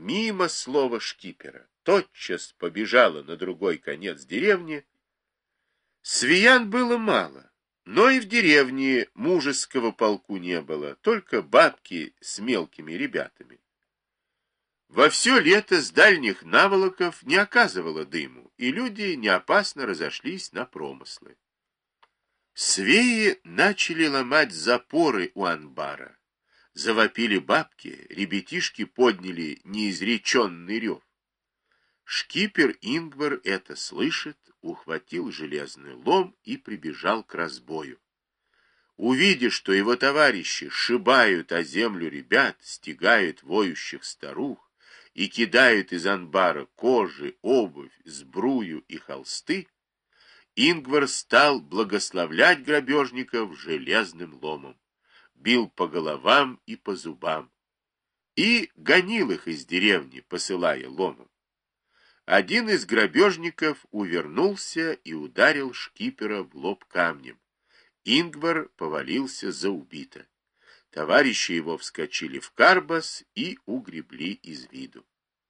мимо слова шкипера, тотчас побежала на другой конец деревни. Свиян было мало, но и в деревне мужеского полку не было, только бабки с мелкими ребятами. Во все лето с дальних наволоков не оказывало дыму, и люди неопасно разошлись на промыслы. Свеи начали ломать запоры у анбара. Завопили бабки, ребятишки подняли неизреченный рев. Шкипер Ингвар это слышит, ухватил железный лом и прибежал к разбою. Увидя, что его товарищи сшибают о землю ребят, стягают воющих старух и кидают из анбара кожи, обувь, сбрую и холсты, Ингвар стал благословлять грабежников железным ломом, бил по головам и по зубам и гонил их из деревни, посылая ломом. Один из грабежников увернулся и ударил шкипера в лоб камнем. Ингвар повалился за убито. Товарищи его вскочили в карбас и угребли из виду.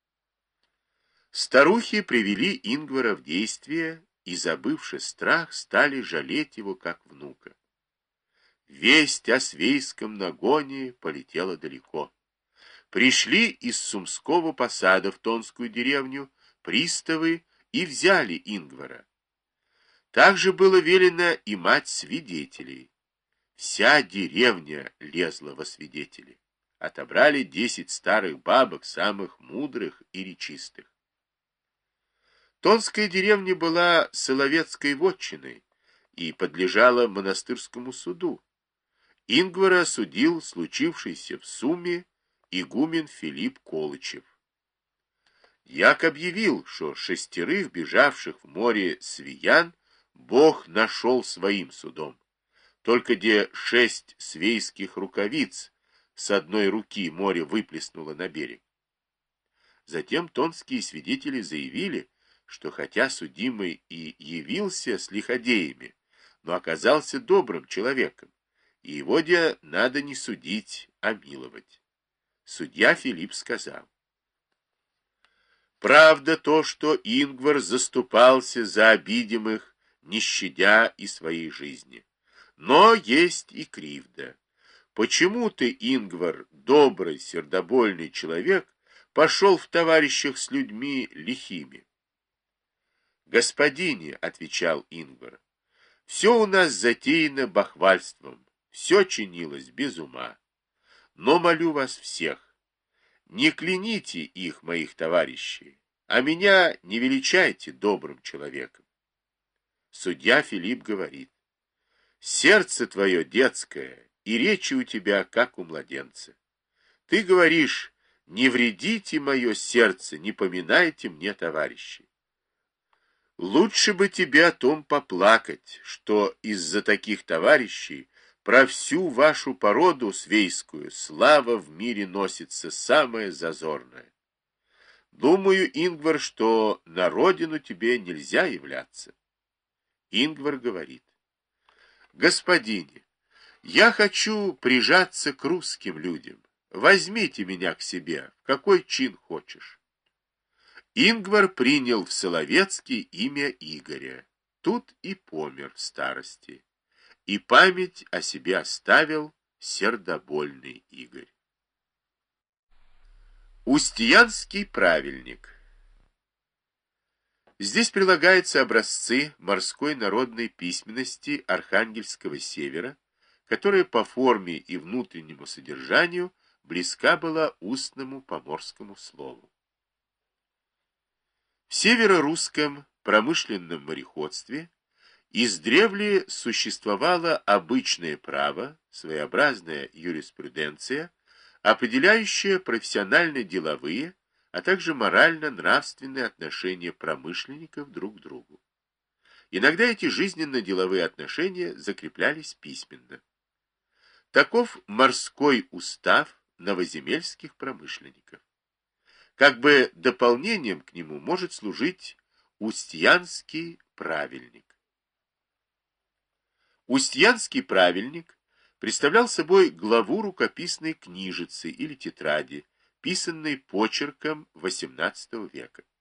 Старухи привели Ингвара в действие и, забывши страх, стали жалеть его как внука. Весть о свейском нагоне полетела далеко. Пришли из Сумского посада в Тонскую деревню приставы и взяли Ингвара. Также было велено и мать свидетелей. Вся деревня лезла во свидетели. Отобрали 10 старых бабок, самых мудрых и речистых. Тонская деревня была соловецкой вотчиной и подлежала монастырскому суду. Ингвара судил случившийся в Суме игумен Филипп Колычев. Як объявил, что 6 бежавших в море свиян Бог нашел своим судом. Только где 6 свейских рукавиц с одной руки море выплеснуло на берег. Затем тонские свидетели заявили, что хотя судимый и явился с лиходеями, но оказался добрым человеком, и его надо не судить, а миловать. Судья Филипп сказал: правда то, что Ингвар заступался за обидимых, не щадя и своей жизни. Но есть и кривда. Почему ты, Ингвар, добрый, сердобольный человек, пошел в товарищах с людьми лихими? Господине, — отвечал Ингвар, — все у нас затеяно бахвальством, все чинилось без ума. Но молю вас всех, не кляните их, моих товарищей, а меня не величайте добрым человеком. Судья Филипп говорит: сердце твое детское, и речи у тебя, как у младенца. Ты говоришь: не вредите мое сердце, не поминайте мне товарищей. Лучше бы тебе о том поплакать, что из-за таких товарищей про всю вашу породу свейскую слава в мире носится самая зазорная. Думаю, Ингвар, что на родину тебе нельзя являться. Ингвар говорит: господине, я хочу прижаться к русским людям. Возьмите меня к себе, в какой чин хочешь. Ингвар принял в Соловецкий имя Игоря. Тут и помер в старости. И память о себе оставил сердобольный Игорь. Устьянский правильник. Здесь прилагаются образцы морской народной письменности Архангельского севера, которая по форме и внутреннему содержанию близка была устному поморскому слову. В северо-русском промышленном мореходстве издревле существовало обычное право, своеобразная юриспруденция, определяющая профессионально-деловые, а также морально-нравственные отношения промышленников друг к другу. Иногда эти жизненно-деловые отношения закреплялись письменно. Таков морской устав новоземельских промышленников. Как бы дополнением к нему может служить Устьянский правильник. Устьянский правильник представлял собой главу рукописной книжицы или тетради, писанной почерком XVIII века.